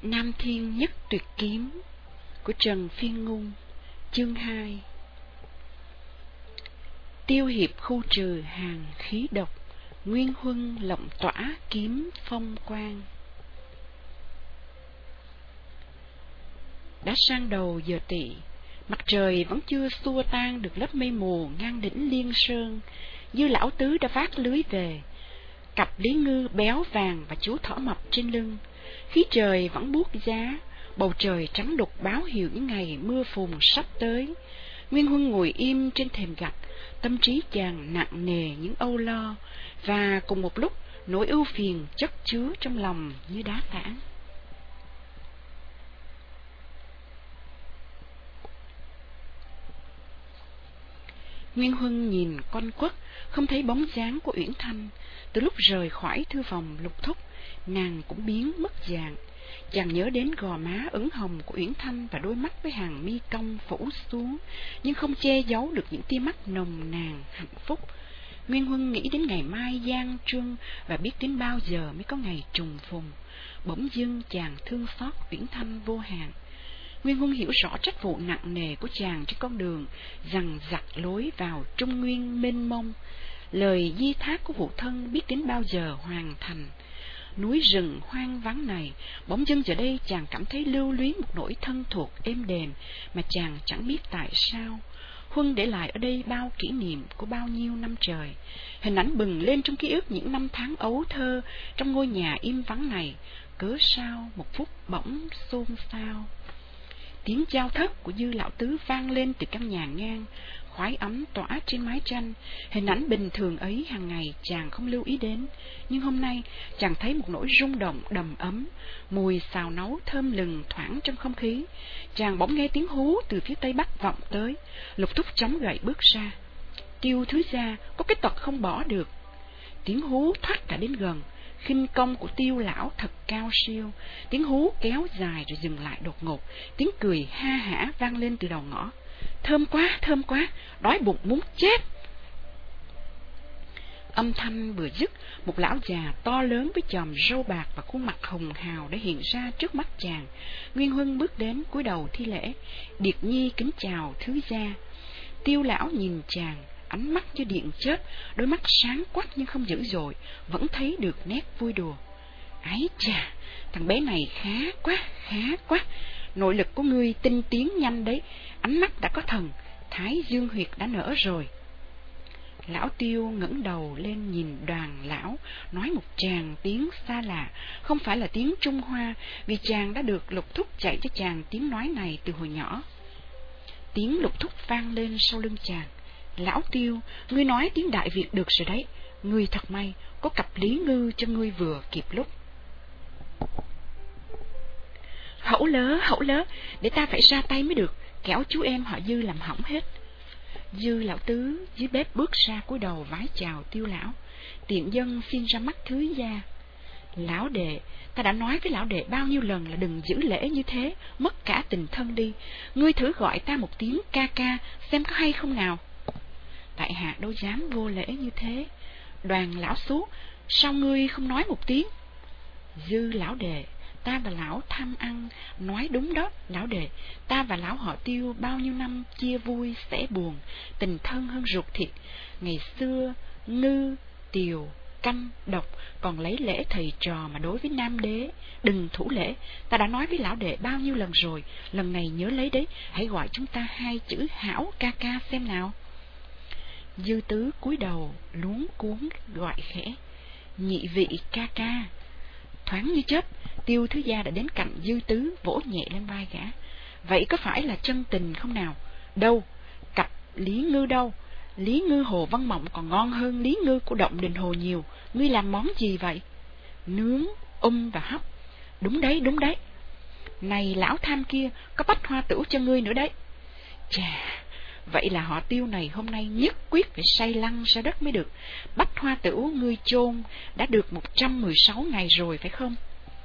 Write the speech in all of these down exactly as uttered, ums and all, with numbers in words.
Nam Thiên Nhất Tuyệt Kiếm của Trần Phiên Ngôn. Chương hai. Tiêu hiệp khu trừ hàng khí độc, Nguyên Huân lộng tỏa kiếm phong quang. Đã sang đầu giờ tỵ, mặt trời vẫn chưa xua tan được lớp mây mù ngang đỉnh Liên Sơn. Dư lão tứ đã vác lưới về, cặp Lý Ngư béo vàng và chú thỏ mập trên lưng. Khí trời vẫn buốt giá, bầu trời trắng đục báo hiệu những ngày mưa phùn sắp tới. Nguyên Huân ngồi im trên thềm gạch, tâm trí chàng nặng nề những âu lo, và cùng một lúc nỗi ưu phiền chất chứa trong lòng như đá tảng. Nguyên Huân nhìn con quất, không thấy bóng dáng của Uyển Thanh. Từ lúc rời khỏi thư phòng Lục Thúc, nàng cũng biến mất dạng. Chàng nhớ đến gò má ửng hồng của Uyển Thanh và đôi mắt với hàng mi cong phủ xuống, nhưng không che giấu được những tia mắt nồng nàn hạnh phúc. Nguyên Huân nghĩ đến ngày mai gian truân và biết đến bao giờ mới có ngày trùng phùng. Bỗng dưng chàng thương xót Uyển Thanh vô hạn. Nguyên Huân hiểu rõ trách vụ nặng nề của chàng trên con đường rằng giặc lối vào Trung Nguyên mênh mông. Lời di thác của phụ thân biết đến bao giờ hoàn thành. Núi rừng hoang vắng này, bỗng dưng giờ đây chàng cảm thấy lưu luyến một nỗi thân thuộc êm đềm mà chàng chẳng biết tại sao. Huân để lại ở đây bao kỷ niệm của bao nhiêu năm trời. Hình ảnh bừng lên trong ký ức những năm tháng ấu thơ trong ngôi nhà im vắng này. Cớ sao một phút bỗng xôn xao. Tiếng chao thất của Dư lão tứ vang lên từ căn nhà ngang, khói ấm tỏa trên mái tranh. Hình ảnh bình thường ấy hàng ngày chàng không lưu ý đến, nhưng hôm nay chàng thấy một nỗi rung động đầm ấm, mùi xào nấu thơm lừng thoảng trong không khí. Chàng bỗng nghe tiếng hú từ phía tây bắc vọng tới. Lục Thúc chống gậy bước ra. Tiêu thứ gia có cái tật không bỏ được. Tiếng hú thoát đã đến gần. Khinh công của Tiêu lão thật cao siêu. Tiếng hú kéo dài rồi dừng lại đột ngột. Tiếng cười ha hả vang lên từ đầu ngõ. Thơm quá, thơm quá, đói bụng muốn chết. Âm thanh vừa dứt, một lão già to lớn với chòm râu bạc và khuôn mặt hồng hào đã hiện ra trước mắt chàng. Nguyên Huân bước đến cúi đầu thi lễ. Điệt nhi kính chào thứ gia. Tiêu lão nhìn chàng, ánh mắt như điện chớp, đôi mắt sáng quắc nhưng không dữ dội, vẫn thấy được nét vui đùa. Ái chà, thằng bé này khá quá, khá quá. Nội lực của ngươi tinh tiến nhanh đấy, ánh mắt đã có thần, thái dương huyệt đã nở rồi. Lão Tiêu ngẩng đầu lên nhìn đoàn lão, nói một tràng tiếng xa lạ, không phải là tiếng Trung Hoa, vì chàng đã được Lục Thúc dạy cho chàng tiếng nói này từ hồi nhỏ. Tiếng Lục Thúc vang lên sau lưng chàng. Lão Tiêu, ngươi nói tiếng Đại Việt được rồi đấy, ngươi thật may, có cặp Lý Ngư cho ngươi vừa kịp lúc. Hẩu lớ, hẩu lớ, để ta phải ra tay mới được, kẻo chú em họ Dư làm hỏng hết. Dư lão tứ dưới bếp bước ra cúi đầu vái chào Tiêu lão. Tiện dân xin ra mắt thứ gia. Lão đệ, ta đã nói với lão đệ bao nhiêu lần là đừng giữ lễ như thế, mất cả tình thân đi. Ngươi thử gọi ta một tiếng ca ca, xem có hay không nào. Tại hạ đâu dám vô lễ như thế. Đoàn lão xú, sao ngươi không nói một tiếng? Dư lão đệ, ta và lão tham ăn. Nói đúng đó lão đệ, ta và lão họ Tiêu bao nhiêu năm chia vui sẻ buồn, tình thân hơn ruột thịt. Ngày xưa Ngư, Tiều, Canh, Độc còn lấy lễ thầy trò mà đối với Nam đế đừng thủ lễ. Ta đã nói với lão đệ bao nhiêu lần rồi, lần này nhớ lấy đấy, hãy gọi chúng ta hai chữ hảo ca ca xem nào. Dư tứ cúi đầu luống cuống gọi khẽ, nhị vị ca ca. Thoáng như chớp, Tiêu thứ gia đã đến cạnh Dư tứ, vỗ nhẹ lên vai gã. Vậy có phải là chân tình không nào? Đâu, cặp Lý Ngư đâu? Lý Ngư Hồ Văn Mộng còn ngon hơn Lý Ngư của Động Đình Hồ nhiều. Ngươi làm món gì vậy? Nướng, um và hấp. Đúng đấy, đúng đấy. Này lão tham kia, có bách hoa tửu cho ngươi nữa đấy. Chà, vậy là họ Tiêu này hôm nay nhất quyết phải say lăn ra đất mới được. Bách hoa tửu ngươi chôn đã được một trăm mười sáu ngày rồi phải không?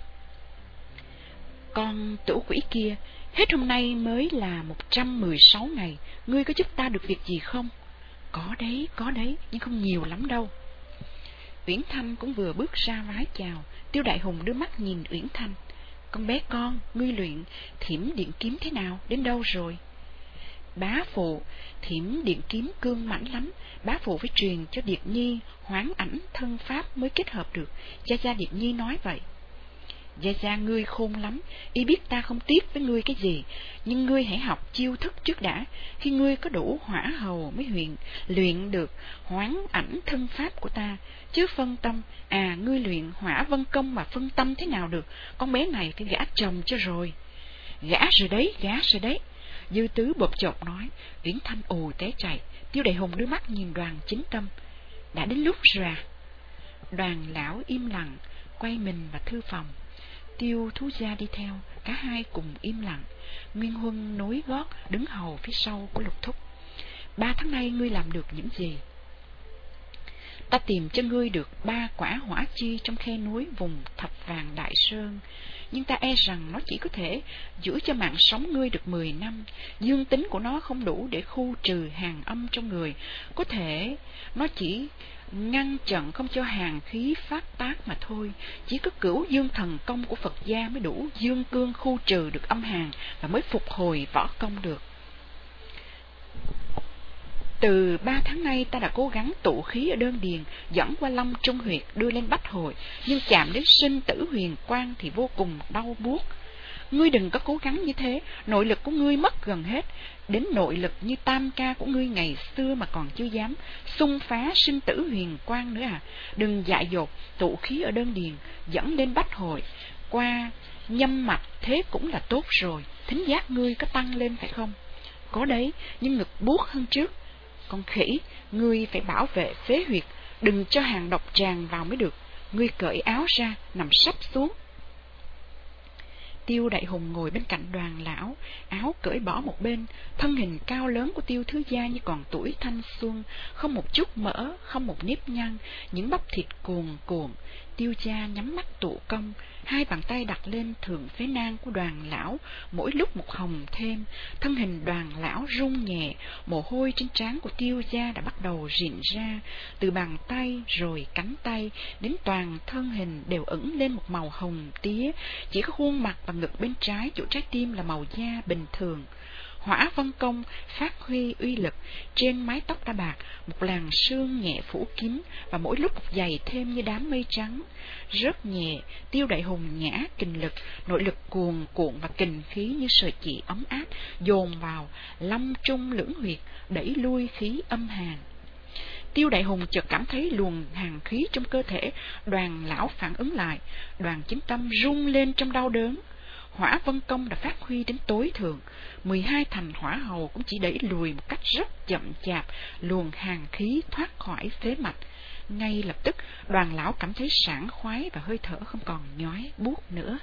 Con tửu quỷ kia, hết hôm nay mới là một trăm mười sáu ngày, ngươi có giúp ta được việc gì không? Có đấy, có đấy, nhưng không nhiều lắm đâu. Uyển Thanh cũng vừa bước ra vái chào. Tiêu Đại Hùng đưa mắt nhìn Uyển Thanh. Con bé con, ngươi luyện thiểm điện kiếm thế nào, đến đâu rồi? Bá phụ, thiểm điện kiếm cương mãnh lắm, bá phụ phải truyền cho Điệt Nhi hoán ảnh thân pháp mới kết hợp được, gia gia Điệt Nhi nói vậy. Gia gia ngươi khôn lắm, y biết ta không tiếc với ngươi cái gì, nhưng ngươi hãy học chiêu thức trước đã, khi ngươi có đủ hỏa hầu mới huyền luyện được hoán ảnh thân pháp của ta, chứ phân tâm, à ngươi luyện hỏa vân công mà phân tâm thế nào được, con bé này phải gả chồng cho rồi. Gả rồi đấy, gả rồi đấy. Dư Tứ bộp chộp nói. Uyển Thanh ù té chạy. Tiêu Đại Hùng đưa mắt nhìn Đoàn Chính Tâm. Đã đến lúc rồi à? Đoàn lão im lặng quay mình vào thư phòng. Tiêu Thú Gia đi theo, cả hai cùng im lặng. Nguyên Huân nối gót đứng hầu phía sau của Lục Thúc. Ba tháng nay ngươi làm được những gì? Ta tìm cho ngươi được ba quả hỏa chi trong khe núi vùng Thạch Vàng Đại Sơn, nhưng ta e rằng nó chỉ có thể giữ cho mạng sống ngươi được mười năm. Dương tính của nó không đủ để khu trừ hàn âm trong người, có thể nó chỉ ngăn chặn không cho hàn khí phát tác mà thôi. Chỉ có Cửu Dương Thần Công của Phật gia mới đủ dương cương khu trừ được âm hàn và mới phục hồi võ công được. Từ ba tháng nay ta đã cố gắng tụ khí ở đơn điền, dẫn qua Long Trung huyệt đưa lên Bách Hội, nhưng chạm đến sinh tử huyền quang thì vô cùng đau buốt. Ngươi đừng có cố gắng như thế, nội lực của ngươi mất gần hết, đến nội lực như tam ca của ngươi ngày xưa mà còn chưa dám xung phá sinh tử huyền quang nữa à. Đừng dại dột, tụ khí ở đơn điền, dẫn lên Bách Hội, qua nhâm mạch thế cũng là tốt rồi. Thính giác ngươi có tăng lên phải không? Có đấy, nhưng ngực buốt hơn trước. Con khỉ, ngươi phải bảo vệ phế huyệt, đừng cho hàng độc tràn vào mới được. Ngươi cởi áo ra, nằm sấp xuống. Tiêu Đại Hùng ngồi bên cạnh Đoàn lão, áo cởi bỏ một bên, thân hình cao lớn của Tiêu Thứ Gia như còn tuổi thanh xuân, không một chút mỡ, không một nếp nhăn, những bắp thịt cuồn cuộn. Tiêu Gia nhắm mắt tụ công, hai bàn tay đặt lên thượng phế nang của Đoàn lão, mỗi lúc một hồng thêm. Thân hình Đoàn lão run nhẹ, mồ hôi trên trán của Tiêu Gia đã bắt đầu rịn ra, từ bàn tay rồi cánh tay đến toàn thân hình đều ửng lên một màu hồng tía, chỉ có khuôn mặt và ngực bên trái chỗ trái tim là màu da bình thường. Hỏa vân công phát huy uy lực, trên mái tóc đã bạc, một làn sương nhẹ phủ kín và mỗi lúc một dày thêm như đám mây trắng. Rất nhẹ, Tiêu Đại Hùng nhã kình lực, nội lực cuồn cuộn và kình khí như sợi chỉ ấm áp dồn vào Long Trung lưỡng huyệt, đẩy lui khí âm hàn. Tiêu Đại Hùng chợt cảm thấy luồng hàn khí trong cơ thể Đoàn lão phản ứng lại, Đoàn Chính Tâm rung lên trong đau đớn. Hỏa vân công đã phát huy đến tối thượng, mười hai thành hỏa hầu cũng chỉ đẩy lùi một cách rất chậm chạp luồng hàn khí thoát khỏi phế mạch. Ngay lập tức Đoàn lão cảm thấy sảng khoái và hơi thở không còn nhói buốt nữa.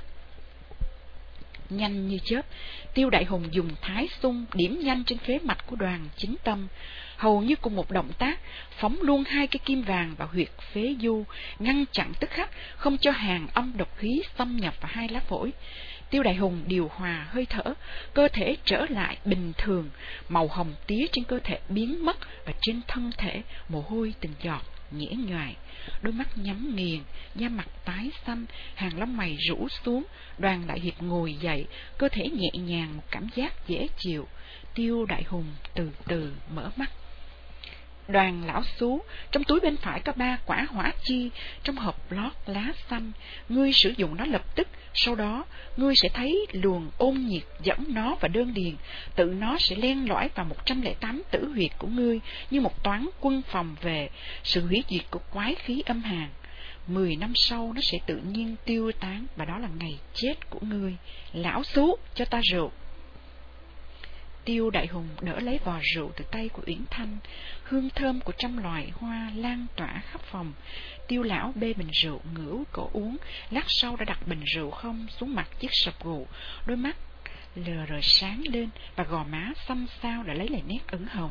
Nhanh như chớp, Tiêu Đại Hùng dùng thái xung điểm nhanh trên phế mạch của Đoàn Chính Tâm, hầu như cùng một động tác phóng luôn hai cái kim vàng vào huyệt phế du, ngăn chặn tức khắc không cho hàn âm độc khí xâm nhập vào hai lá phổi. Tiêu Đại Hùng điều hòa hơi thở, cơ thể trở lại bình thường, màu hồng tía trên cơ thể biến mất và trên thân thể mồ hôi từng giọt nhễ nhoài. Đôi mắt nhắm nghiền, da mặt tái xanh, hàng lông mày rũ xuống. Đoàn Đại Hiệp ngồi dậy, cơ thể nhẹ nhàng, một cảm giác dễ chịu. Tiêu Đại Hùng từ từ mở mắt. Đoàn lão xú, trong túi bên phải có ba quả hỏa chi trong hộp lót lá xanh. Ngươi sử dụng nó lập tức, sau đó ngươi sẽ thấy luồng ôn nhiệt dẫn nó vào đơn điền, tự nó sẽ len lỏi vào một trăm lẻ tám tử huyệt của ngươi như một toán quân phòng về sự hủy diệt của quái khí âm hàn. Mười năm sau nó sẽ tự nhiên tiêu tán, và đó là ngày chết của ngươi. Lão xú, cho ta rượu. Tiêu Đại Hùng đỡ lấy vò rượu từ tay của Uyển Thanh, hương thơm của trăm loài hoa lan tỏa khắp phòng. Tiêu lão bê bình rượu ngửa cổ uống, lát sau đã đặt bình rượu không xuống mặt chiếc sập gù, đôi mắt lờ rờ sáng lên và gò má xanh xao đã lấy lại nét ửng hồng.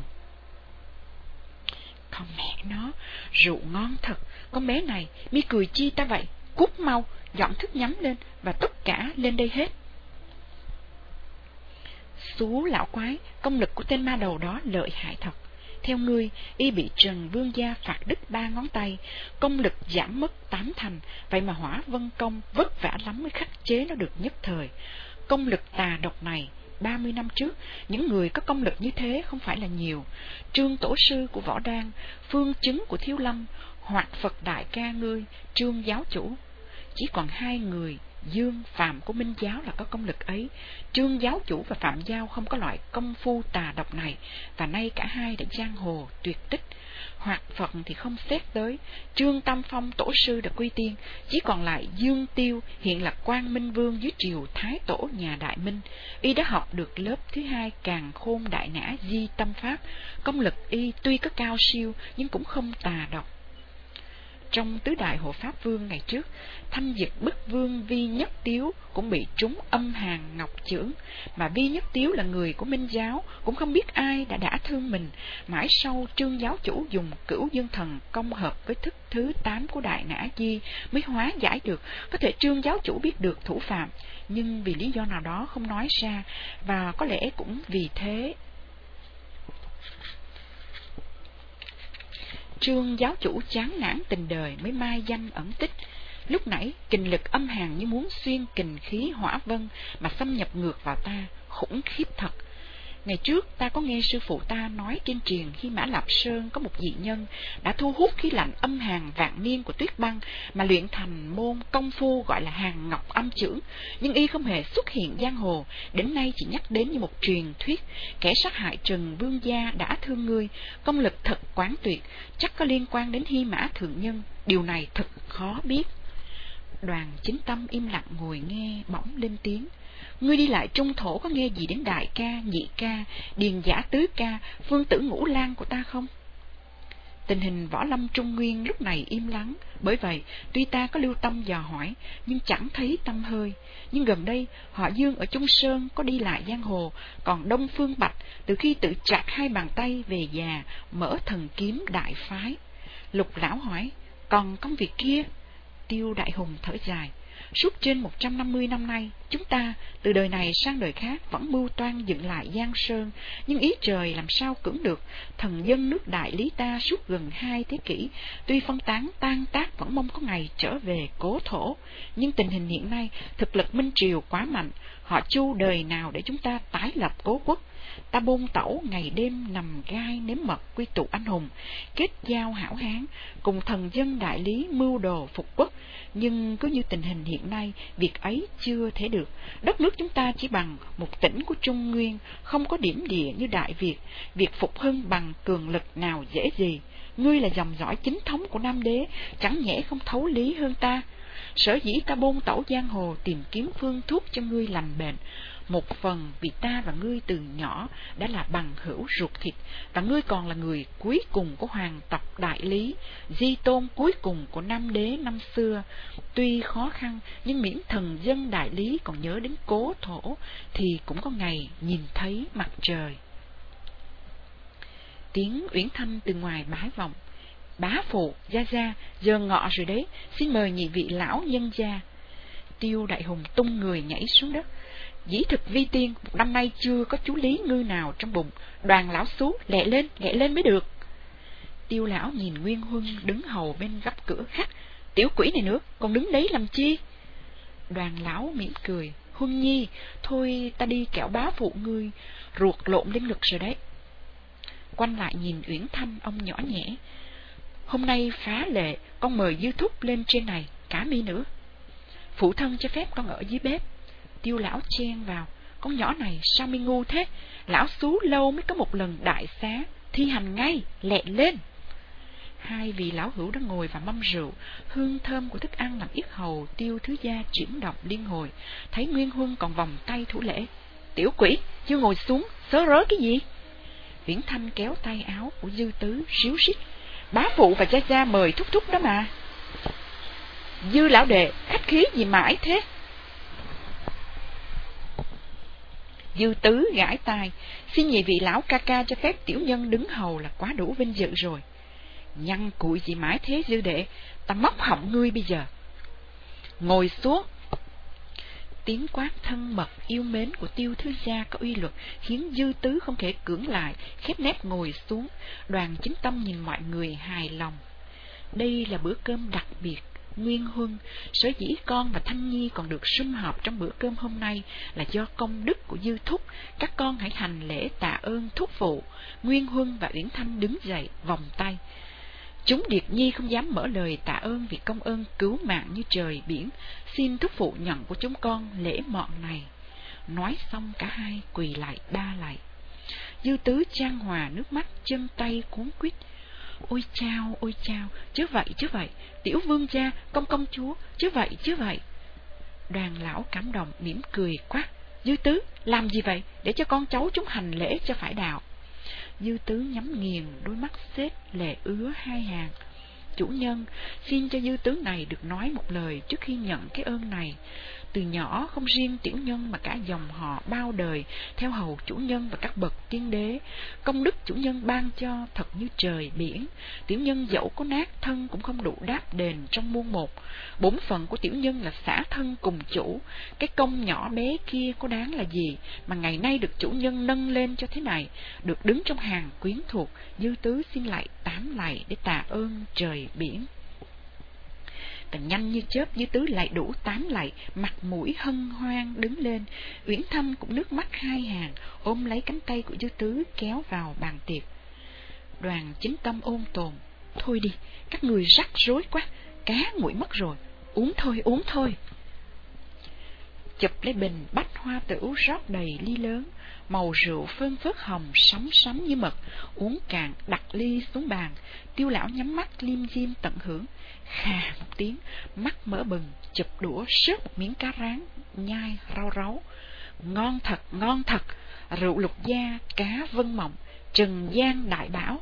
Con mẹ nó, rượu ngon thật, con bé này mi cười chi ta vậy? Cút mau, dọn thức nhắm lên và tất cả lên đây hết. Xú lão quái, công lực của tên ma đầu đó lợi hại thật. Theo ngươi, y bị Trần Vương gia phạt đứt ba ngón tay, công lực giảm mất tám thành, vậy mà Hỏa Vân Công vất vả lắm mới khắc chế nó được nhất thời. Công lực tà độc này, ba mươi năm trước, những người có công lực như thế không phải là nhiều. Trương tổ sư của Võ Đan, Phương Chứng của Thiếu Lâm, Hoạt Phật đại ca ngươi, Trương giáo chủ, chỉ còn hai người Dương, Phạm của Minh giáo là có công lực ấy. Trương giáo chủ và Phạm Giao không có loại công phu tà độc này, và nay cả hai đã giang hồ tuyệt tích. Hoạt Phật thì không xét tới. Trương Tam Phong tổ sư đã quy tiên, chỉ còn lại Dương Tiêu, hiện là Quang Minh Vương dưới triều Thái Tổ nhà Đại Minh. Y đã học được lớp thứ hai Càn Khôn Đại Nã Di Tâm Pháp. Công lực y tuy có cao siêu nhưng cũng không tà độc. Trong tứ đại hộ pháp vương ngày trước, Thanh Dực Bức Vương Vi Nhất Tiếu cũng bị trúng âm hàn ngọc chưởng, mà Vi Nhất Tiếu là người của Minh giáo, cũng không biết ai đã đả thương mình. Mãi sau Trương giáo chủ dùng Cửu Dương Thần công hợp với thức thứ tám của Đại Nã Di mới hóa giải được. Có thể Trương giáo chủ biết được thủ phạm, nhưng vì lý do nào đó không nói ra, và có lẽ cũng vì thế Trương giáo chủ chán nản tình đời mới mai danh ẩn tích. Lúc nãy kình lực âm hàn như muốn xuyên kình khí hỏa vân mà xâm nhập ngược vào ta, khủng khiếp thật. Ngày trước ta có nghe sư phụ ta nói trên truyền Hy Mã Lạp Sơn có một dị nhân đã thu hút khí lạnh âm hàn vạn niên của tuyết băng mà luyện thành môn công phu gọi là Hàn Ngọc Âm Chưởng, nhưng y không hề xuất hiện giang hồ, đến nay chỉ nhắc đến như một truyền thuyết. Kẻ sát hại Trần Vương gia đã thương ngươi, công lực thật quán tuyệt, chắc có liên quan đến Hy Mã thượng nhân, điều này thật khó biết. Đoàn Chính Tâm im lặng ngồi nghe, bỗng lên tiếng: Ngươi đi lại Trung Thổ có nghe gì đến đại ca, nhị ca, điền giả tứ ca, phương tử ngũ lang của ta không? Tình hình võ lâm Trung Nguyên lúc này im lắng, bởi vậy tuy ta có lưu tâm dò hỏi nhưng chẳng thấy tăm hơi. Nhưng gần đây họ Dương ở Trung Sơn có đi lại giang hồ, còn Đông Phương Bạch từ khi tự chặt hai bàn tay về già mở thần kiếm đại phái. Lục lão hỏi: Còn công việc kia? Tiêu Đại Hùng thở dài: Suốt trên một trăm năm mươi năm nay, chúng ta từ đời này sang đời khác vẫn mưu toan dựng lại Giang Sơn, nhưng ý trời làm sao cưỡng được. Thần dân nước Đại Lý ta suốt gần hai thế kỷ, tuy phân tán tan tác vẫn mong có ngày trở về cố thổ. Nhưng tình hình hiện nay, thực lực Minh Triều quá mạnh, họ Chu đời nào để chúng ta tái lập cố quốc. Ta bôn tẩu ngày đêm nằm gai nếm mật quy tụ anh hùng, kết giao hảo hán, cùng thần dân Đại Lý mưu đồ phục quốc. Nhưng cứ như tình hình hiện nay, việc ấy chưa thể được. Đất nước chúng ta chỉ bằng một tỉnh của Trung Nguyên, không có điểm địa như Đại Việt. Việc phục hưng bằng cường lực nào dễ gì. Ngươi là dòng dõi chính thống của Nam Đế, chẳng nhẽ không thấu lý hơn ta. Sở dĩ ta bôn tẩu giang hồ tìm kiếm phương thuốc cho ngươi lành bệnh, một phần vì ta và ngươi từ nhỏ đã là bằng hữu ruột thịt, và ngươi còn là người cuối cùng của hoàng tộc Đại Lý, di tôn cuối cùng của Nam Đế năm xưa. Tuy khó khăn, nhưng miễn thần dân Đại Lý còn nhớ đến cố thổ, thì cũng có ngày nhìn thấy mặt trời. Tiếng Uyển Thanh từ ngoài bái vọng: Bá phụ, gia gia, giờ ngọ rồi đấy, xin mời nhị vị lão nhân gia. Tiêu Đại Hùng tung người nhảy xuống đất: Dĩ thực vi tiên, một năm nay chưa có chú Lý Ngư nào trong bụng, Đoàn lão xú, lẹ lên, lẹ lên mới được. Tiêu lão nhìn Nguyên Huân đứng hầu bên góc cửa hắt: Tiểu quỷ này nữa, còn đứng đấy làm chi? Đoàn lão mỉm cười: Huân nhi, thôi ta đi kẻo bá phụ ngươi ruột lộn lên ngực rồi đấy. Quanh lại nhìn Uyển Thanh, ông nhỏ nhẹ: Hôm nay phá lệ, con mời Dư Thúc lên trên này, cả mi nữa. Phụ thân cho phép con ở dưới bếp. Tiêu lão chen vào: Con nhỏ này sao mi ngu thế? Lão xú lâu mới có một lần đại xá, thi hành ngay, lẹ lên. Hai vị lão hữu đã ngồi và mâm rượu, hương thơm của thức ăn làm yết hầu Tiêu thứ gia chuyển động liên hồi. Thấy Nguyên Huân còn vòng tay thủ lễ: Tiểu quỷ, chưa ngồi xuống, sớ rớ cái gì? Uyển Thanh kéo tay áo của Dư Tứ ríu rít: Bá phụ và gia gia mời thúc thúc đó mà. Dư lão đệ, khách khí gì mãi thế? Dư Tứ gãi tai: Xin nhị vị lão ca ca cho phép tiểu nhân đứng hầu là quá đủ vinh dự rồi. Nhăn cụi gì mãi thế Dư đệ, ta móc họng ngươi bây giờ. Ngồi xuống. tiếng quát thân mật yêu mến của Tiêu Thứ Gia có uy luật, khiến Dư Tứ không thể cưỡng lại, khép nép ngồi xuống. Đoàn Chính Tâm nhìn mọi người hài lòng. Đây là bữa cơm đặc biệt. Nguyên Huân, sở dĩ con và Thanh Nhi còn được sum họp trong bữa cơm hôm nay là do công đức của Dư Thúc. Các con hãy hành lễ tạ ơn thúc phụ. Nguyên Huân và Uyển Thanh đứng dậy, vòng tay. Chúng Điệt Nhi không dám mở lời tạ ơn vì công ơn cứu mạng như trời biển. Xin thúc phụ nhận của chúng con lễ mọn này. Nói xong cả hai quỳ lại ba lạy. Dư Tứ chan hòa nước mắt, chân tay cuốn quýt. Ôi chao, ôi chao, chứ vậy chứ vậy, tiểu vương gia, công công chúa, chứ vậy chứ vậy. Đoàn lão cảm động mỉm cười quát. Dư Tứ, làm gì vậy, để cho con cháu chúng hành lễ cho phải đạo. Dư Tứ nhắm nghiền, đôi mắt xếp lệ ứa hai hàng. Chủ nhân, xin cho Dư Tứ này được nói một lời trước khi nhận cái ơn này. Từ nhỏ không riêng tiểu nhân mà cả dòng họ bao đời theo hầu chủ nhân và các bậc tiên đế, công đức chủ nhân ban cho thật như trời biển. Tiểu nhân dẫu có nát thân cũng không đủ đáp đền trong muôn một. Bổn phận của tiểu nhân là xả thân cùng chủ. Cái công nhỏ bé kia có đáng là gì mà ngày nay được chủ nhân nâng lên cho thế này, được đứng trong hàng quyến thuộc. Dư Tứ xin lại tám lạy để tạ ơn trời biển. Càng nhanh như chớp, Dư Tứ lại đủ tám lạy, mặt mũi hân hoan đứng lên. Uyển Thâm cũng nước mắt hai hàng, ôm lấy cánh tay của Dư Tứ kéo vào bàn tiệc. Đoàn Chính Tâm ôn tồn. Thôi đi, các người rắc rối quá, cá nguội mất rồi, uống thôi, uống thôi. Chụp lấy bình bách hoa tửu rót đầy ly lớn, màu rượu phơn phớt hồng sóng sánh như mật. Uống cạn đặt ly xuống bàn. Tiêu lão nhắm mắt liêm diêm tận hưởng. Khà một tiếng, mắt mở bừng, chụp đũa xớt một miếng cá rán, nhai rau ráu. Ngon thật, ngon thật, rượu lục gia, cá vân mộng, trần gian đại bảo.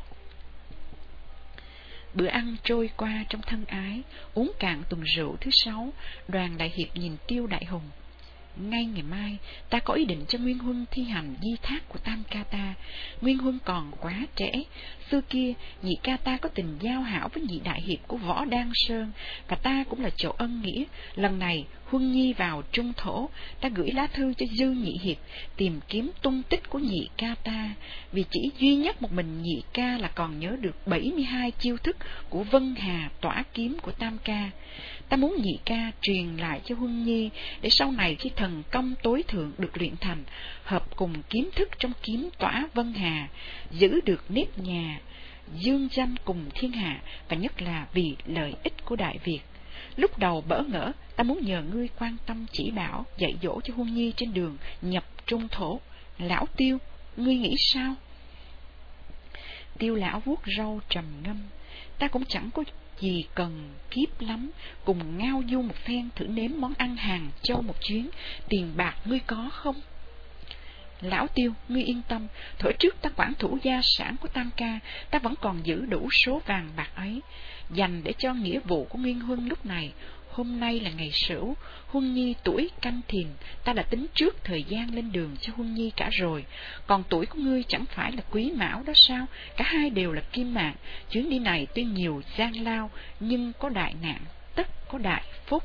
Bữa ăn trôi qua trong thân ái. Uống cạn tuần rượu thứ sáu, Đoàn Đại Hiệp nhìn Tiêu Đại Hùng. Ngay ngày mai, ta có ý định cho Nguyên Huân thi hành di thác của tam ca ta. Nguyên Huân còn quá trẻ. Xưa kia, nhị ca ta có tình giao hảo với nhị đại hiệp của Võ Đan Sơn, và ta cũng là chỗ ân nghĩa. Lần này, Huân Nhi vào trung thổ, ta gửi lá thư cho Dư nhị hiệp, tìm kiếm tung tích của nhị ca ta. Vì chỉ duy nhất một mình nhị ca là còn nhớ được bảy mươi hai chiêu thức của Vân Hà tỏa kiếm của tam ca. Ta muốn nhị ca truyền lại cho Huân Nhi, để sau này khi thần công tối thượng được luyện thành, hợp cùng kiếm thức trong kiếm tỏa Vân Hà, giữ được nếp nhà, dương danh cùng thiên hạ, và nhất là vì lợi ích của Đại Việt. Lúc đầu bỡ ngỡ, ta muốn nhờ ngươi quan tâm chỉ bảo, dạy dỗ cho Huân Nhi trên đường nhập trung thổ. Lão Tiêu, ngươi nghĩ sao? Tiêu lão vuốt râu trầm ngâm. Ta cũng chẳng có gì cần kiếp lắm, cùng ngao du một phen thử nếm món ăn Hàng Châu một chuyến. Tiền bạc ngươi có không? Lão Tiêu, ngươi yên tâm, thuở trước ta quản thủ gia sản của tam ca, ta vẫn còn giữ đủ số vàng bạc ấy, dành để cho nghĩa vụ của Nguyên Huân lúc này. Hôm nay là ngày Sửu, Huân Nhi tuổi Canh Thìn, ta đã tính trước thời gian lên đường cho Huân Nhi cả rồi. Còn tuổi của ngươi chẳng phải là Quý Mão đó sao? Cả hai đều là kim mạng. Chuyến đi này tuy nhiều gian lao, nhưng có đại nạn, tất có đại phúc.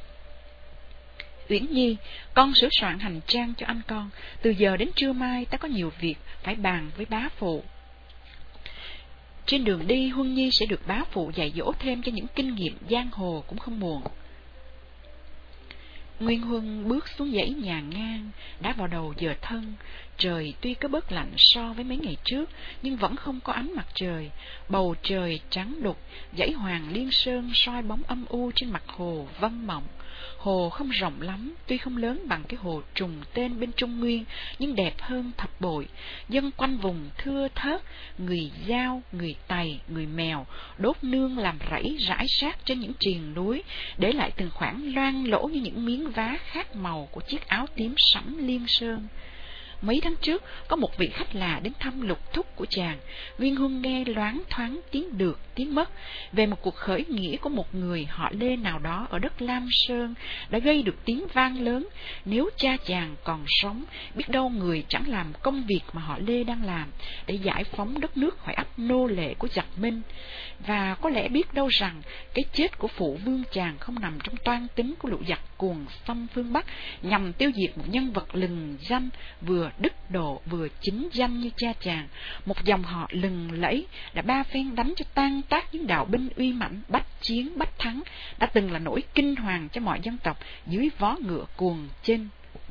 Uyển Nhi, con sửa soạn hành trang cho anh con. Từ giờ đến trưa mai ta có nhiều việc phải bàn với bá phụ. Trên đường đi, Huân Nhi sẽ được bá phụ dạy dỗ thêm cho những kinh nghiệm giang hồ cũng không muộn. Nguyên Huân bước xuống dãy nhà ngang, đã vào đầu giờ thân. Trời tuy có bớt lạnh so với mấy ngày trước, nhưng vẫn không có ánh mặt trời. Bầu trời trắng đục, dãy Hoàng Liên Sơn soi bóng âm u trên mặt hồ Vân Mộng. Hồ không rộng lắm, tuy không lớn bằng cái hồ trùng tên bên Trung Nguyên, nhưng đẹp hơn thập bội. Dân quanh vùng thưa thớt, người Dao, người Tày, người Mèo, đốt nương làm rẫy rải rác trên những triền núi, để lại từng khoảng loang lỗ như những miếng vá khác màu của chiếc áo tím sẫm Liên Sơn. Mấy tháng trước, có một vị khách lạ đến thăm lục thúc của chàng. Nguyên Huân nghe loáng thoáng tiếng được, tiếng mất, về một cuộc khởi nghĩa của một người họ Lê nào đó ở đất Lam Sơn đã gây được tiếng vang lớn. Nếu cha chàng còn sống, biết đâu người chẳng làm công việc mà họ Lê đang làm để giải phóng đất nước khỏi ách nô lệ của giặc Minh. Và có lẽ biết đâu rằng cái chết của phụ vương chàng không nằm trong toan tính của lũ giặc cuồng xâm phương Bắc nhằm tiêu diệt một nhân vật lừng danh, vừa đức độ vừa chính danh như cha chàng, một dòng họ lừng lẫy đã ba phen đánh cho tan tác những đạo binh uy mãnh, bách chiến bách thắng, đã từng là nỗi kinh hoàng cho mọi dân tộc dưới vó ngựa cuồng chênh.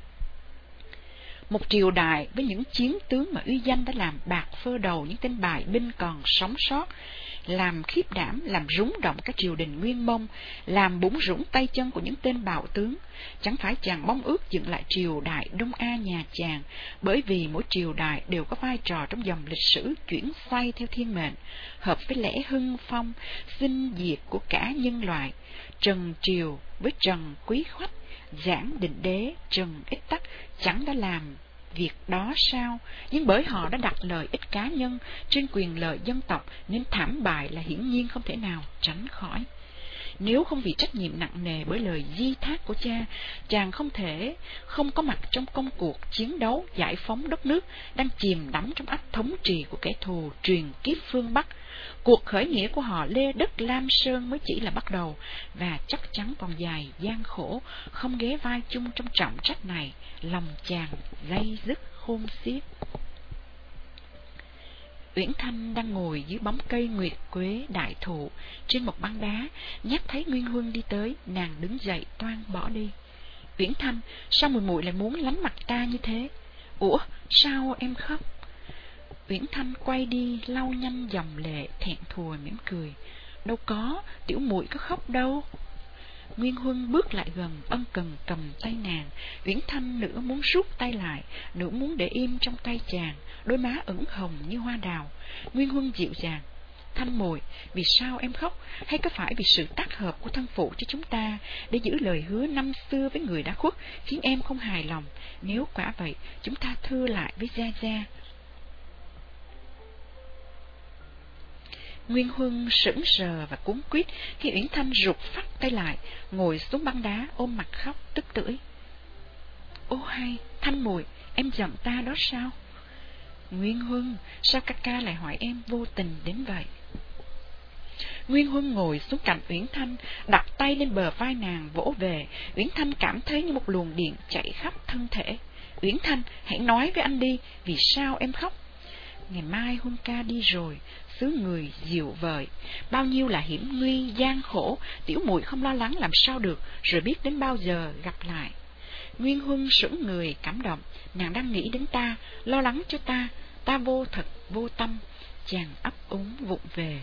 Một triều đại với những chiến tướng mà uy danh đã làm bạc phơ đầu những tên bài binh còn sống sót, làm khiếp đảm, làm rúng động các triều đình Nguyên Mông, làm bủn rủn tay chân của những tên bạo tướng. Chẳng phải chàng mong ước dựng lại triều đại Đông A nhà chàng, bởi vì mỗi triều đại đều có vai trò trong dòng lịch sử chuyển xoay theo thiên mệnh, hợp với lẽ hưng phong, sinh diệt của cả nhân loại. Trần Triều với Trần Quý Khoách, Giảng Định Đế, Trần Ích Tắc chẳng đã làm việc đó sao? Nhưng bởi họ đã đặt lợi ích cá nhân trên quyền lợi dân tộc nên thảm bại là hiển nhiên không thể nào tránh khỏi. Nếu không vì trách nhiệm nặng nề bởi lời di thác của cha, chàng không thể không có mặt trong công cuộc chiến đấu giải phóng đất nước đang chìm đắm trong ách thống trị của kẻ thù truyền kiếp phương Bắc. Cuộc khởi nghĩa của họ Lê đất Lam Sơn mới chỉ là bắt đầu, và chắc chắn còn dài gian khổ. Không ghé vai chung trong trọng trách này, lòng chàng day dứt khôn xiết. Uyển Thanh đang ngồi dưới bóng cây nguyệt quế đại thụ trên một băng đá, nhắc thấy Nguyên Huân đi tới, nàng đứng dậy toan bỏ đi. Uyển Thanh, sao muội muội lại muốn lánh mặt ta như thế? Ủa, sao em khóc? Uyển Thanh quay đi lau nhanh dòng lệ, thẹn thùa mỉm cười. Đâu có, tiểu muội có khóc đâu. Nguyên Huân bước lại gần, ân cần cầm tay nàng. Uyển Thanh nửa muốn rút tay lại, nửa muốn để im trong tay chàng, đôi má ửng hồng như hoa đào. Nguyên Huân dịu dàng. Thanh muội, vì sao em khóc? Hay có phải vì sự tác hợp của thân phụ cho chúng ta để giữ lời hứa năm xưa với người đã khuất khiến em không hài lòng? Nếu quả vậy, chúng ta thưa lại với Gia Gia. Nguyên Huân sững sờ và cuống quýt khi Uyển Thanh rụt phắt tay lại, ngồi xuống băng đá ôm mặt khóc tức tưởi. Ô hay, Thanh muội, em giận ta đó sao? Nguyên Huân, sao ca ca lại hỏi em vô tình đến vậy? Nguyên Huân ngồi xuống cạnh Uyển Thanh, đặt tay lên bờ vai nàng vỗ về. Uyển Thanh cảm thấy như một luồng điện chạy khắp thân thể. Uyển Thanh, hãy nói với anh đi, vì sao em khóc? Ngày mai Huân ca đi rồi, xứ người dịu vời, bao nhiêu là hiểm nguy gian khổ, tiểu muội không lo lắng làm sao được, rồi biết đến bao giờ gặp lại. Nguyên Huân sững người cảm động, nàng đang nghĩ đến ta, lo lắng cho ta, ta vô thật vô tâm. Chàng ấp úng vụng về.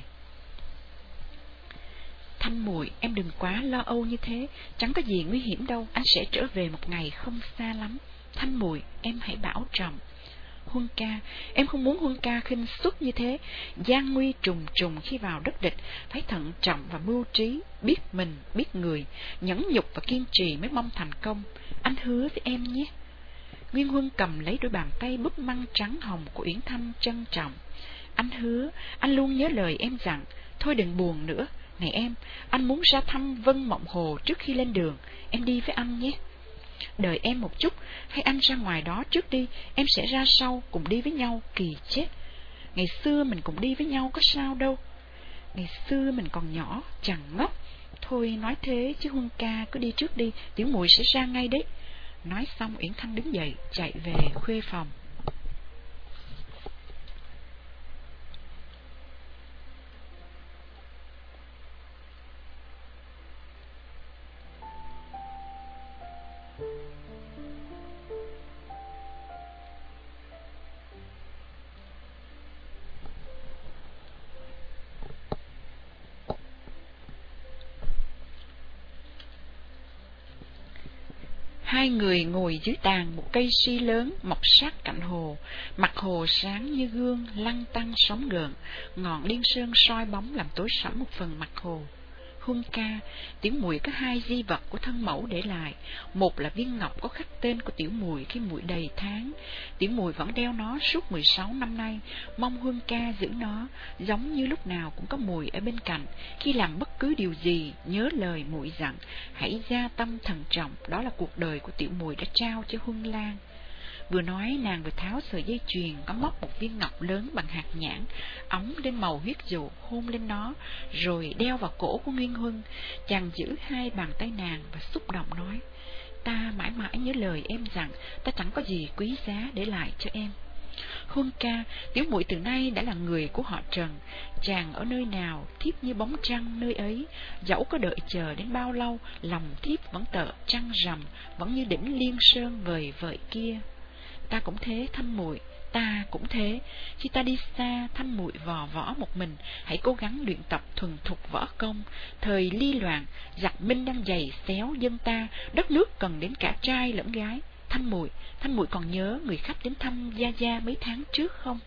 Thanh muội, em đừng quá lo âu như thế, chẳng có gì nguy hiểm đâu, anh sẽ trở về một ngày không xa lắm. Thanh muội, em hãy bảo trọng. Huân ca, em không muốn Huân ca khinh suất như thế. Gian nguy trùng trùng khi vào đất địch, phải thận trọng và mưu trí, biết mình, biết người, nhẫn nhục và kiên trì mới mong thành công. Anh hứa với em nhé. Nguyên Huân cầm lấy đôi bàn tay búp măng trắng hồng của Uyển Thanh trân trọng. Anh hứa, anh luôn nhớ lời em dặn. Thôi đừng buồn nữa. Này em, anh muốn ra thăm Vân Mộng Hồ trước khi lên đường. Em đi với anh nhé. Đợi em một chút, hay anh ra ngoài đó trước đi, em sẽ ra sau, cùng đi với nhau, kỳ chết. Ngày xưa mình cùng đi với nhau có sao đâu. Ngày xưa mình còn nhỏ, chẳng ngốc. Thôi nói thế chứ Huân ca cứ đi trước đi, tiểu muội sẽ ra ngay đấy. Nói xong Uyển Thanh đứng dậy, chạy về khuê phòng. Hai người ngồi dưới tàn một cây si lớn mọc sát cạnh hồ, mặt hồ sáng như gương, lăn tăn sóng gợn, ngọn liên sơn soi bóng làm tối sẫm một phần mặt hồ. Huân ca, Tiểu Muội có hai di vật của thân mẫu để lại. Một là viên ngọc có khắc tên của Tiểu Muội khi muội đầy tháng. Tiểu Muội vẫn đeo nó suốt mười sáu năm nay, mong Huân ca giữ nó, giống như lúc nào cũng có muội ở bên cạnh. Khi làm bất cứ điều gì, nhớ lời muội dặn, hãy gia tâm thận trọng, đó là cuộc đời của Tiểu Muội đã trao cho Huân Lang. Vừa nói, nàng vừa tháo sợi dây chuyền có móc một viên ngọc lớn bằng hạt nhãn, óng lên màu huyết dụ, hôn lên nó, rồi đeo vào cổ của Nguyên Huân. Chàng giữ hai bàn tay nàng và xúc động nói: ta mãi mãi nhớ lời em dặn, ta chẳng có gì quý giá để lại cho em. Huân ca, Tiểu Muội từ nay đã là người của họ Trần. Chàng ở nơi nào, thiếp như bóng trăng nơi ấy. Dẫu có đợi chờ đến bao lâu, lòng thiếp vẫn tợ trăng rằm, vẫn như đỉnh Liên Sơn vời vợi kia. Ta cũng thế Thanh Muội, ta cũng thế. Khi ta đi xa, Thanh Muội vò võ một mình, hãy cố gắng luyện tập thuần thục võ công. Thời ly loạn, giặc Minh đang giày xéo dân ta, đất nước cần đến cả trai lẫn gái. Thanh Muội, Thanh Muội còn nhớ người khách đến thăm Gia Gia mấy tháng trước không?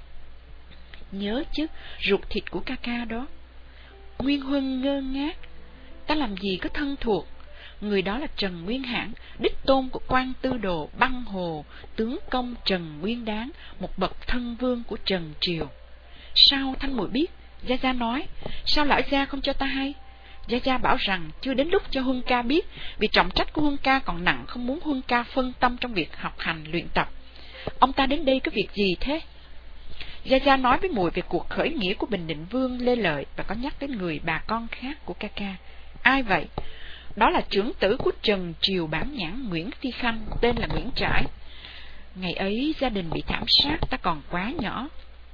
Nhớ chứ, ruột thịt của ca ca đó. Nguyên Huân ngơ ngác. Ta làm gì có thân thuộc? Người đó là Trần Nguyên Hãn, đích tôn của quan tư đồ Băng Hồ, tướng công Trần Nguyên Đáng, một bậc thân vương của Trần Triều. Sao Thanh Muội biết? Gia Gia nói. Sao lão gia không cho ta hay? Gia Gia bảo rằng chưa đến lúc cho Huân ca biết, vì trọng trách của Huân ca còn nặng, không muốn Huân ca phân tâm trong việc học hành luyện tập. Ông ta đến đây có việc gì thế? Gia Gia nói với muội về cuộc khởi nghĩa của Bình Định Vương Lê Lợi, và có nhắc đến người bà con khác của ca ca. Ai vậy? Đó là trưởng tử của Trần Triều Bản Nhãn Nguyễn Phi Khanh, tên là Nguyễn Trãi. Ngày ấy gia đình bị thảm sát, ta còn quá nhỏ.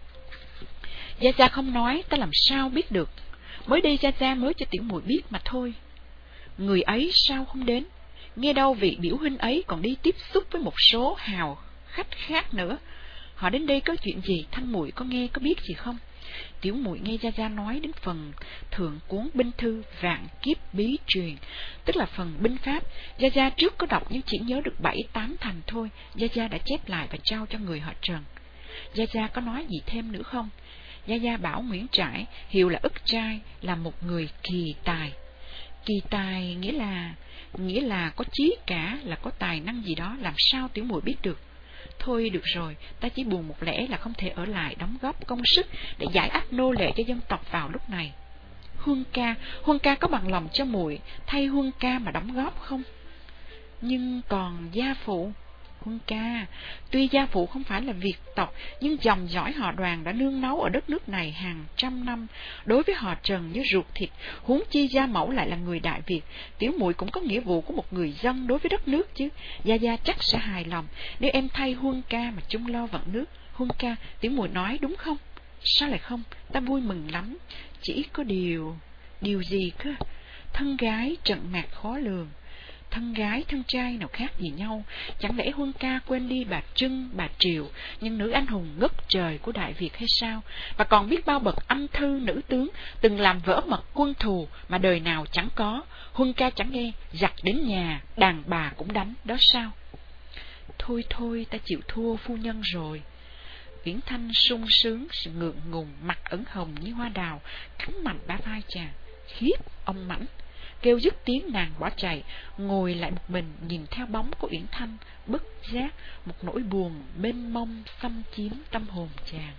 Gia Gia không nói, ta làm sao biết được. Mới đây Gia Gia mới cho Tiểu Muội biết mà thôi. Người ấy sao không đến? Nghe đâu vị biểu huynh ấy còn đi tiếp xúc với một số hào khách khác nữa. Họ đến đây có chuyện gì? Thanh Muội có nghe có biết gì không? Tiểu Muội nghe Gia Gia nói đến phần thượng cuốn binh thư Vạn Kiếp Bí Truyền, tức là phần binh pháp. Gia Gia trước có đọc nhưng chỉ nhớ được bảy tám thành thôi. Gia Gia đã chép lại và trao cho người họ Trần. Gia Gia có nói gì thêm nữa không? Gia Gia bảo Nguyễn Trãi, hiệu là Ức Trai, là một người kỳ tài. Kỳ tài nghĩa là nghĩa là có chí cả, là có tài năng gì đó. Làm sao Tiểu Muội biết được? Thôi được rồi, ta chỉ buồn một lẽ là không thể ở lại đóng góp công sức để giải ách nô lệ cho dân tộc vào lúc này. Huân ca, Huân ca có bằng lòng cho muội thay Huân ca mà đóng góp không? Nhưng còn gia phụ. Huân ca, tuy gia phụ không phải là Việt tộc, nhưng dòng dõi họ Đoàn đã nương náu ở đất nước này hàng trăm năm, đối với họ Trần như ruột thịt, huống chi gia mẫu lại là người Đại Việt. Tiểu Muội cũng có nghĩa vụ của một người dân đối với đất nước chứ. Gia Gia chắc sẽ hài lòng nếu em thay Huân ca mà chung lo vận nước. Huân ca, Tiểu Muội nói đúng không? Sao lại không? Ta vui mừng lắm. Chỉ có điều... Điều gì cơ? Thân gái trận mạc khó lường. Thân gái thân trai nào khác gì nhau? Chẳng lẽ Huân ca quên đi bà Trưng, bà Triệu, những nữ anh hùng ngất trời của Đại Việt hay sao? Và còn biết bao bậc anh thư nữ tướng từng làm vỡ mật quân thù mà đời nào chẳng có. Huân ca chẳng nghe, giặc đến nhà đàn bà cũng đánh đó sao? Thôi thôi, ta chịu thua phu nhân rồi. Viễn Thanh sung sướng, sự ngượng ngùng, mặt ửng hồng như hoa đào, cắn mạnh bả vai chàng. Khiếp, ông Mãnh! Kêu dứt tiếng nàng bỏ chạy, ngồi lại một mình nhìn theo bóng của Uyển Thanh, bất giác một nỗi buồn mênh mông xâm chiếm tâm hồn chàng.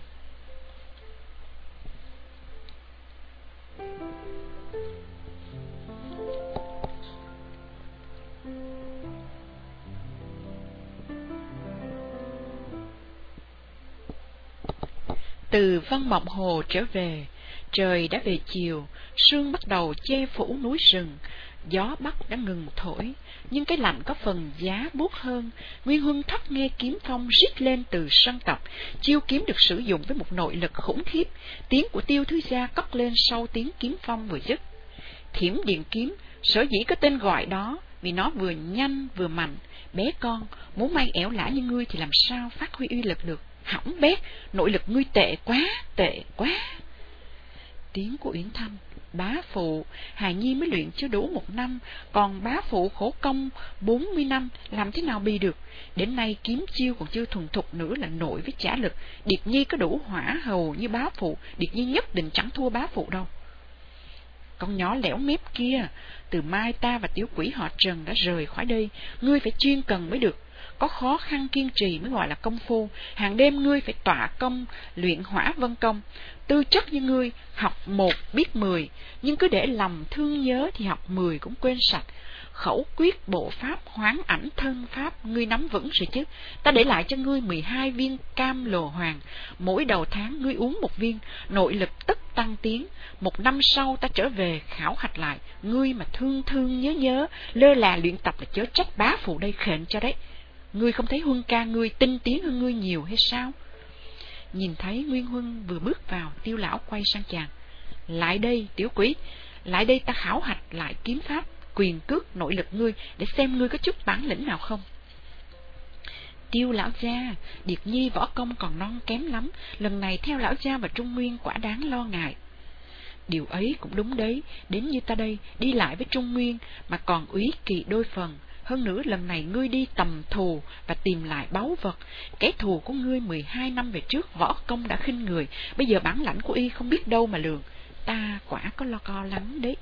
Từ Văn Mộng Hồ trở về, trời đã về chiều, sương bắt đầu che phủ núi rừng, gió bắc đã ngừng thổi, nhưng cái lạnh có phần giá buốt hơn. Nguyên Huân thấp nghe kiếm phong rít lên từ sân tập, chiêu kiếm được sử dụng với một nội lực khủng khiếp. Tiếng của Tiêu Thứ Gia cất lên sau tiếng kiếm phong vừa dứt. Thiểm điện kiếm sở dĩ có tên gọi đó vì nó vừa nhanh vừa mạnh. Bé con, muốn may ẻo lả như ngươi thì làm sao phát huy uy lực được? Hỏng bét, nội lực ngươi tệ quá, tệ quá. Tiếng của Uyển Thanh, bá phụ, Hài Nhi mới luyện chưa đủ một năm, còn bá phụ khổ công bốn mươi năm, làm thế nào bì được? Đến nay kiếm chiêu còn chưa thuần thục nữa là nội với trả lực. Điệp Nhi có đủ hỏa hầu như bá phụ, Điệp Nhi nhất định chẳng thua bá phụ đâu. Con nhỏ lẻo mép kia, từ mai ta và tiểu quỷ họ Trần đã rời khỏi đây, ngươi phải chuyên cần mới được. Có khó khăn kiên trì mới gọi là công phu. Hàng đêm ngươi phải tọa công luyện hỏa vân công. Tư chất như ngươi, học một biết mười, nhưng cứ để lòng thương nhớ thì học mười cũng quên sạch. Khẩu quyết bộ pháp, hoán ảnh thân pháp, ngươi nắm vững rồi chứ. Ta để lại cho ngươi mười hai viên cam lồ hoàng, mỗi đầu tháng ngươi uống một viên, nội lực tất tăng tiến. Một năm sau ta trở về khảo hạch lại, ngươi mà thương thương nhớ nhớ, lơ là luyện tập là chớ trách bá phụ đây khệnh cho đấy. Ngươi không thấy Huân ca ngươi tinh tiến hơn ngươi nhiều hay sao? Nhìn thấy Nguyên Huân vừa bước vào, Tiêu lão quay sang chàng. Lại đây tiểu quỷ, lại đây ta khảo hạch lại kiếm pháp, quyền cước, nội lực ngươi, để xem ngươi có chút bản lĩnh nào không. Tiêu lão gia, Điệt Nhi võ công còn non kém lắm, lần này theo lão gia và Trung Nguyên quả đáng lo ngại. Điều ấy cũng đúng đấy, đến như ta đây, đi lại với Trung Nguyên mà còn úy kỵ đôi phần. Hơn nữa lần này ngươi đi tầm thù và tìm lại báu vật. Kẻ thù của ngươi mười hai năm về trước võ công đã khinh người, bây giờ bản lãnh của y không biết đâu mà lường. Ta quả có lo co lắng đấy.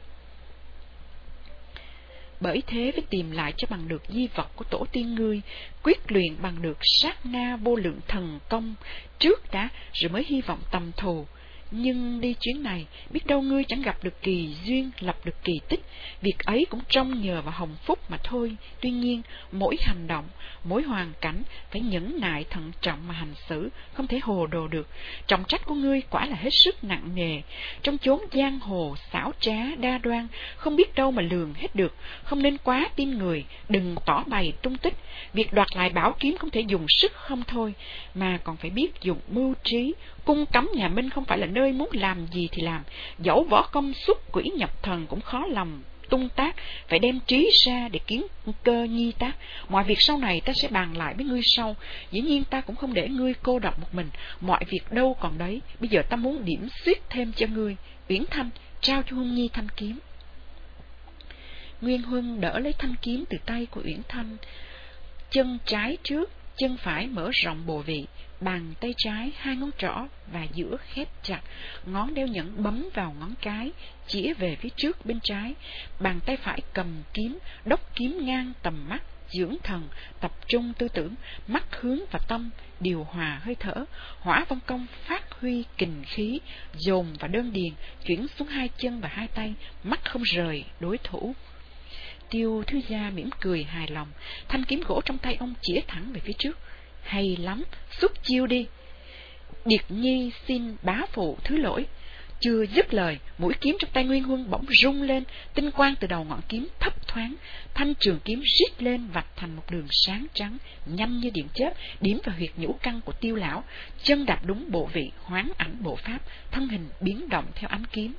Bởi thế phải tìm lại cho bằng được di vật của tổ tiên ngươi, quyết luyện bằng được sát na vô lượng thần công trước đã, rồi mới hy vọng tầm thù. Nhưng đi chuyến này, biết đâu ngươi chẳng gặp được kỳ duyên, lập được kỳ tích, việc ấy cũng trông nhờ vào hồng phúc mà thôi. Tuy nhiên, mỗi hành động, mỗi hoàn cảnh phải nhẫn nại thận trọng mà hành xử, không thể hồ đồ được. Trọng trách của ngươi quả là hết sức nặng nề, trong chốn giang hồ xảo trá đa đoan, không biết đâu mà lường hết được, không nên quá tin người, đừng tỏ bày tung tích. Việc đoạt lại bảo kiếm không thể dùng sức không thôi, mà còn phải biết dùng mưu trí. Cung cấm nhà Minh không phải là nơi muốn làm gì thì làm, dẫu võ công xuất quỷ nhập thần cũng khó lòng tung tác, phải đem trí ra để kiến cơ nhi tác. Mọi việc sau này ta sẽ bàn lại với ngươi sau, dĩ nhiên ta cũng không để ngươi cô độc một mình, mọi việc đâu còn đấy. Bây giờ ta muốn điểm xuyết thêm cho ngươi. Uyển Thanh trao cho Huân Nhi thanh kiếm. Nguyên Huân đỡ lấy thanh kiếm từ tay của Uyển Thanh, chân trái trước, chân phải mở rộng bộ vị, bàn tay trái hai ngón trỏ và giữa khép chặt, ngón đeo nhẫn bấm vào ngón cái, chĩa về phía trước bên trái. Bàn tay phải cầm kiếm, đốc kiếm ngang tầm mắt, dưỡng thần, tập trung tư tưởng, mắt hướng vào tâm, điều hòa hơi thở. Hỏa vân công phát huy kình khí, dồn và đơn điền, chuyển xuống hai chân và hai tay, mắt không rời đối thủ. Tiêu Thứ Gia mỉm cười hài lòng, thanh kiếm gỗ trong tay ông chĩa thẳng về phía trước. Hay lắm, xuất chiêu đi. Điệt Nhi xin bá phụ thứ lỗi. Chưa dứt lời, mũi kiếm trong tay Nguyên Huân bỗng rung lên, tinh quang từ đầu ngọn kiếm thấp thoáng, thanh trường kiếm rít lên vạch thành một đường sáng trắng, nhanh như điện chớp, điểm vào huyệt nhũ căn của Tiêu lão. Chân đạp đúng bộ vị, hoán ảnh bộ pháp, thân hình biến động theo ánh kiếm.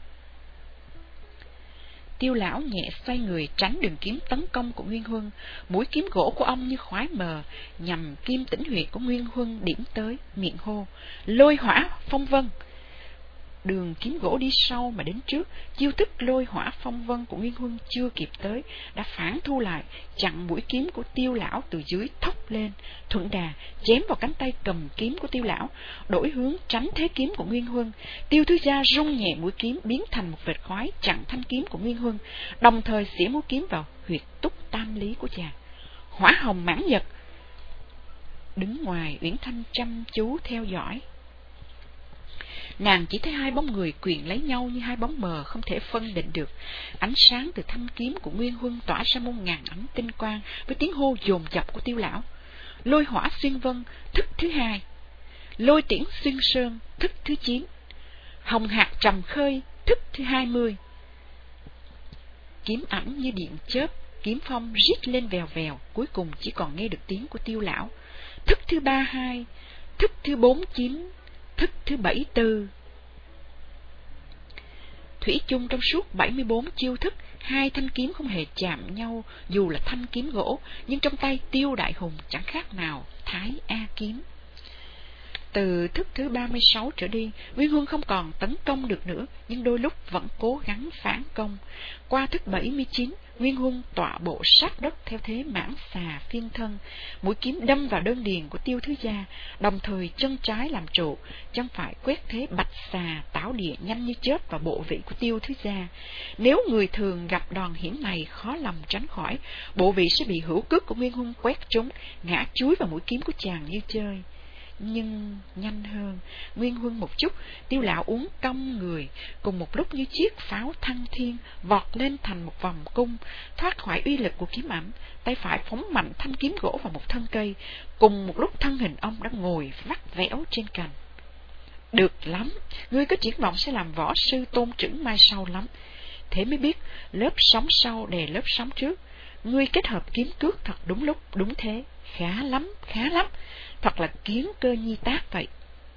Tiêu lão nhẹ xoay người tránh đường kiếm tấn công của Nguyên Huân, mũi kiếm gỗ của ông như khói mờ nhằm kim tĩnh huyệt của Nguyên Huân điểm tới, miệng hô lôi hỏa phong vân. Đường kiếm gỗ đi sau mà đến trước, chiêu thức lôi hỏa phong vân của Nguyên Huân chưa kịp tới, đã phản thu lại, chặn mũi kiếm của Tiêu lão từ dưới thốc lên, thuận đà chém vào cánh tay cầm kiếm của Tiêu lão, đổi hướng tránh thế kiếm của Nguyên Huân. Tiêu Thứ Gia rung nhẹ mũi kiếm biến thành một vệt khói chặn thanh kiếm của Nguyên Huân, đồng thời xỉa mũi kiếm vào huyệt túc tam lý của chàng. Hỏa hồng mãn nhật. Đứng ngoài, Uyển Thanh chăm chú theo dõi. Nàng chỉ thấy hai bóng người quyện lấy nhau như hai bóng mờ không thể phân định được. Ánh sáng từ thanh kiếm của Nguyên Huân tỏa ra muôn ngàn ánh tinh quang, với tiếng hô dồn dập của Tiêu lão. Lôi hỏa xuyên vân, thức thứ hai. Lôi tiễn xuyên sơn, thức thứ chín. Hồng hạt trầm khơi, thức thứ hai mươi. Kiếm ảnh như điện chớp, kiếm phong rít lên vèo vèo, cuối cùng chỉ còn nghe được tiếng của Tiêu lão. Thức thứ ba hai, thức thứ bốn chín, thức thứ bảy tư. Thủy chung trong suốt bảy mươi bốn chiêu thức, hai thanh kiếm không hề chạm nhau, dù là thanh kiếm gỗ, nhưng trong tay Tiêu đại hùng chẳng khác nào Thái A kiếm. Từ thức thứ ba mươi sáu trở đi, Nguyên Huân không còn tấn công được nữa, nhưng đôi lúc vẫn cố gắng phản công. Qua thức bảy mươi chín, Nguyên Huân tọa bộ sát đất theo thế mãng xà phiên thân, mũi kiếm đâm vào đơn điền của Tiêu Thứ Gia, đồng thời chân trái làm trụ, chân phải quét thế bạch xà tảo địa nhanh như chớp vào bộ vị của Tiêu Thứ Gia. Nếu người thường gặp đòn hiểm này khó lòng tránh khỏi, bộ vị sẽ bị hữu cước của Nguyên Huân quét trúng, ngã chúi vào mũi kiếm của chàng như chơi. Nhưng nhanh hơn Nguyên Huân một chút, Tiêu lão uốn cong người, cùng một lúc như chiếc pháo thăng thiên, vọt lên thành một vòng cung, thoát khỏi uy lực của kiếm ảnh. Tay phải phóng mạnh thanh kiếm gỗ vào một thân cây, cùng một lúc thân hình ông đã ngồi vắt vẻo trên cành. Được lắm, ngươi có triển vọng sẽ làm võ sư tôn trưởng mai sau lắm. Thế mới biết lớp sóng sau đè lớp sóng trước. Ngươi kết hợp kiếm cước thật đúng lúc đúng thế, khá lắm, khá lắm, thật là kiến cơ nhi tác vậy.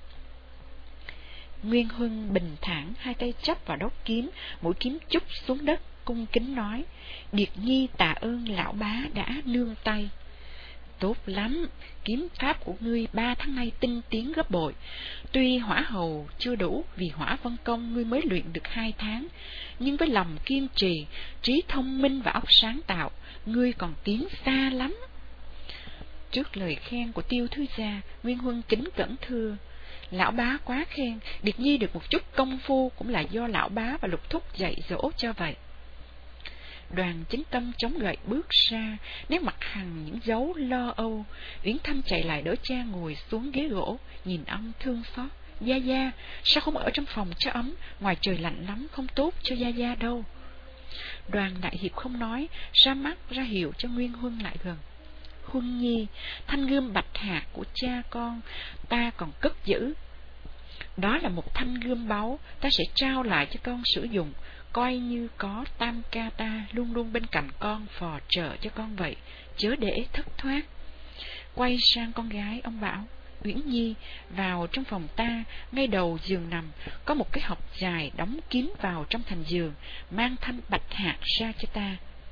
Nguyên Huân bình thản, hai tay chắp vào đốc kiếm, mũi kiếm chúc xuống đất, cung kính nói: Điệt nhi tạ ơn lão bá đã nương tay. Tốt lắm, kiếm pháp của ngươi ba tháng nay tinh tiến gấp bội. Tuy hỏa hầu chưa đủ, vì hỏa vân công ngươi mới luyện được hai tháng, nhưng với lòng kiên trì, trí thông minh và óc sáng tạo, ngươi còn tiến xa lắm. Trước lời khen của Tiêu Thứ Gia, Nguyên Huân kính cẩn thưa: Lão bá quá khen, Điệt nhi được một chút công phu cũng là do lão bá và Lục thúc dạy dỗ cho vậy. Đoàn Chính Tâm chống gậy bước ra, nét mặt hằn những dấu lo âu. Uyển Thanh chạy lại đỡ cha ngồi xuống ghế gỗ, nhìn ông thương xót: Gia Gia, sao không ở trong phòng cho ấm, ngoài trời lạnh lắm, không tốt cho Gia Gia đâu. Đoàn đại hiệp không nói, ra mắt ra hiệu cho Nguyên Huân lại gần. Huân nhi, thanh gươm bạch hạt của cha con ta còn cất giữ. Đó là một thanh gươm báu, ta sẽ trao lại cho con sử dụng, coi như có tam ca ta luôn luôn bên cạnh con, phò trợ cho con vậy, chớ để thất thoát. Quay sang con gái, ông bảo: Uyển nhi, vào trong phòng ta, ngay đầu giường nằm có một cái hộc dài, đóng kín vào trong thành giường, mang thanh bạch hạt ra cho ta.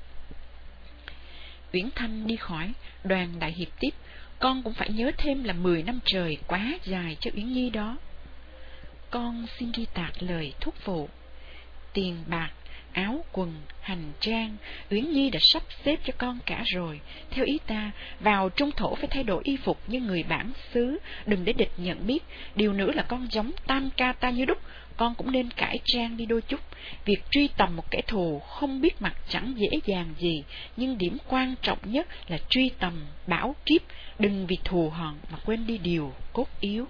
Uyển Thanh đi khỏi. Đoàn đại hiệp tiếp: Con cũng phải nhớ thêm là mười năm trời quá dài cho Uyển nhi đó. Con xin ghi tạc lời thúc phụ. Tiền bạc, áo quần, hành trang, Uyển nhi đã sắp xếp cho con cả rồi. Theo ý ta, vào trung thổ phải thay đổi y phục như người bản xứ, đừng để địch nhận biết. Điều nữa là con giống tam ca ta như đúc, con cũng nên cải trang đi đôi chút. Việc truy tầm một kẻ thù không biết mặt chẳng dễ dàng gì, nhưng điểm quan trọng nhất là truy tầm bảo kiếp, đừng vì thù hận mà quên đi điều cốt yếu.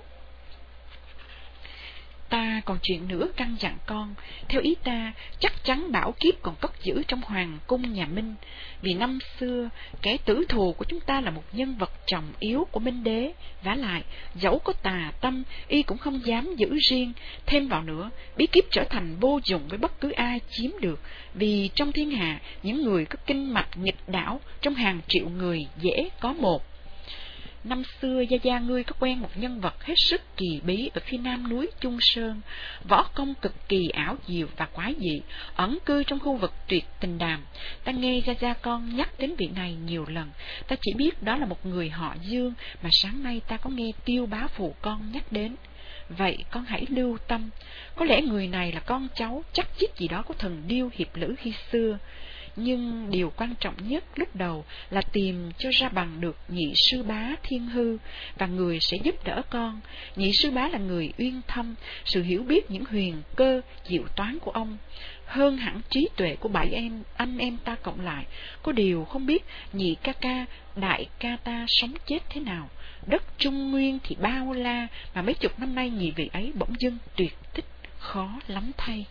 Ta còn chuyện nữa căn dặn con. Theo ý ta, chắc chắn bảo kiếp còn cất giữ trong hoàng cung nhà Minh. Vì năm xưa, kẻ tử thù của chúng ta là một nhân vật trọng yếu của Minh đế. Vả lại, dẫu có tà tâm, y cũng không dám giữ riêng. Thêm vào nữa, bí kíp trở thành vô dụng với bất cứ ai chiếm được. Vì trong thiên hạ, những người có kinh mạch nghịch đảo, trong hàng triệu người dễ có một. Năm xưa Gia Gia ngươi có quen một nhân vật hết sức kỳ bí ở phía nam núi Trung Sơn, võ công cực kỳ ảo diệu và quái dị, ẩn cư trong khu vực tuyệt tình đàm. Ta nghe Gia Gia con nhắc đến vị này nhiều lần, ta chỉ biết đó là một người họ Dương mà sáng nay ta có nghe Tiêu bá phụ con nhắc đến. Vậy con hãy lưu tâm, có lẽ người này là con cháu chắc chít gì đó của thần điêu hiệp lữ khi xưa. Nhưng điều quan trọng nhất lúc đầu là tìm cho ra bằng được nhị sư bá Thiên Hư, và người sẽ giúp đỡ con. Nhị sư bá là người uyên thâm, sự hiểu biết những huyền cơ diệu toán của ông hơn hẳn trí tuệ của bảy em anh em ta cộng lại. Có điều không biết nhị ca ca đại ca ta sống chết thế nào. Đất Trung Nguyên thì bao la, mà mấy chục năm nay nhị vị ấy bỗng dưng tuyệt tích, khó lắm thay.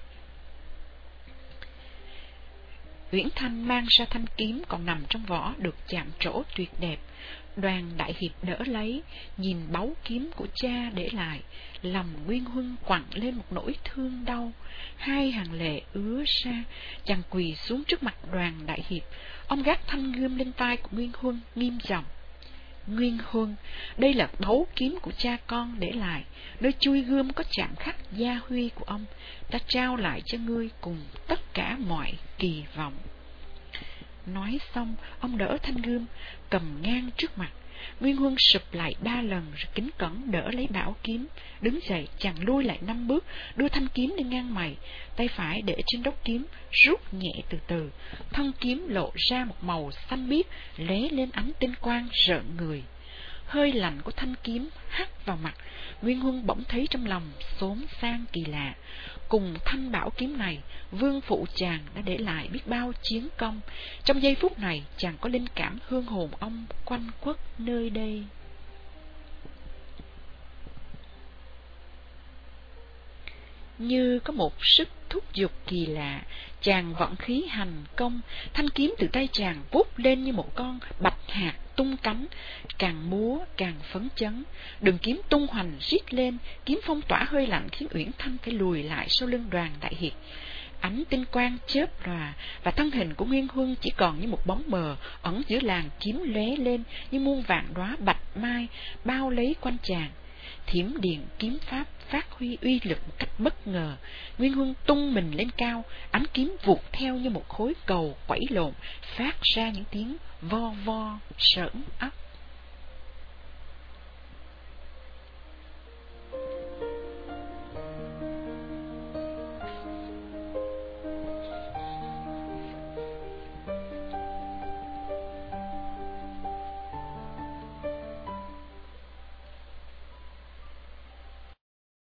Uyển Thanh mang ra thanh kiếm còn nằm trong vỏ được chạm trổ tuyệt đẹp. Đoàn đại hiệp đỡ lấy, nhìn báu kiếm của cha để lại, lòng Nguyên Huân quặn lên một nỗi thương đau. Hai hàng lệ ứa ra, chàng quỳ xuống trước mặt Đoàn đại hiệp. Ông gác thanh gươm lên vai của Nguyên Huân, nghiêm giọng: Nguyên Huân, đây là báu kiếm của cha con để lại, nơi chui gươm có chạm khắc gia huy của ông. Ta trao lại cho ngươi cùng tất cả mọi kỳ vọng. Nói xong, ông đỡ thanh gươm, cầm ngang trước mặt. Nguyên Huân sụp lại ba lần rồi kính cẩn đỡ lấy bảo kiếm. Đứng dậy, chàng lui lại năm bước, đưa thanh kiếm lên ngang mày, tay phải để trên đốc kiếm, rút nhẹ từ từ. Thân kiếm lộ ra một màu xanh biếc, lóe lên ánh tinh quang rợn người. Hơi lạnh của thanh kiếm hắt vào mặt, Nguyên Huân bỗng thấy trong lòng xốn sang kỳ lạ. Cùng thanh bảo kiếm này, vương phụ chàng đã để lại biết bao chiến công. Trong giây phút này, chàng có linh cảm hương hồn ông quanh quất nơi đây. Như có một sức thúc giục kỳ lạ, chàng vận khí hành công, thanh kiếm từ tay chàng vút lên như một con bạch hạt tung cánh, càng múa càng phấn chấn. Đường kiếm tung hoành rít lên, kiếm phong tỏa hơi lạnh khiến Uyển Thanh phải lùi lại sau lưng Đoàn đại hiệp. Ánh tinh quang chớp lòa, và thân hình của Nguyên Huân chỉ còn như một bóng mờ ẩn giữa làn kiếm lóe lên như muôn vạn đóa bạch mai bao lấy quanh chàng. Thiểm điện kiếm pháp phát huy uy lực một cách bất ngờ. Nguyên Huân tung mình lên cao, ánh kiếm vụt theo như một khối cầu quẩy lộn, phát ra những tiếng vo vo sởn óc.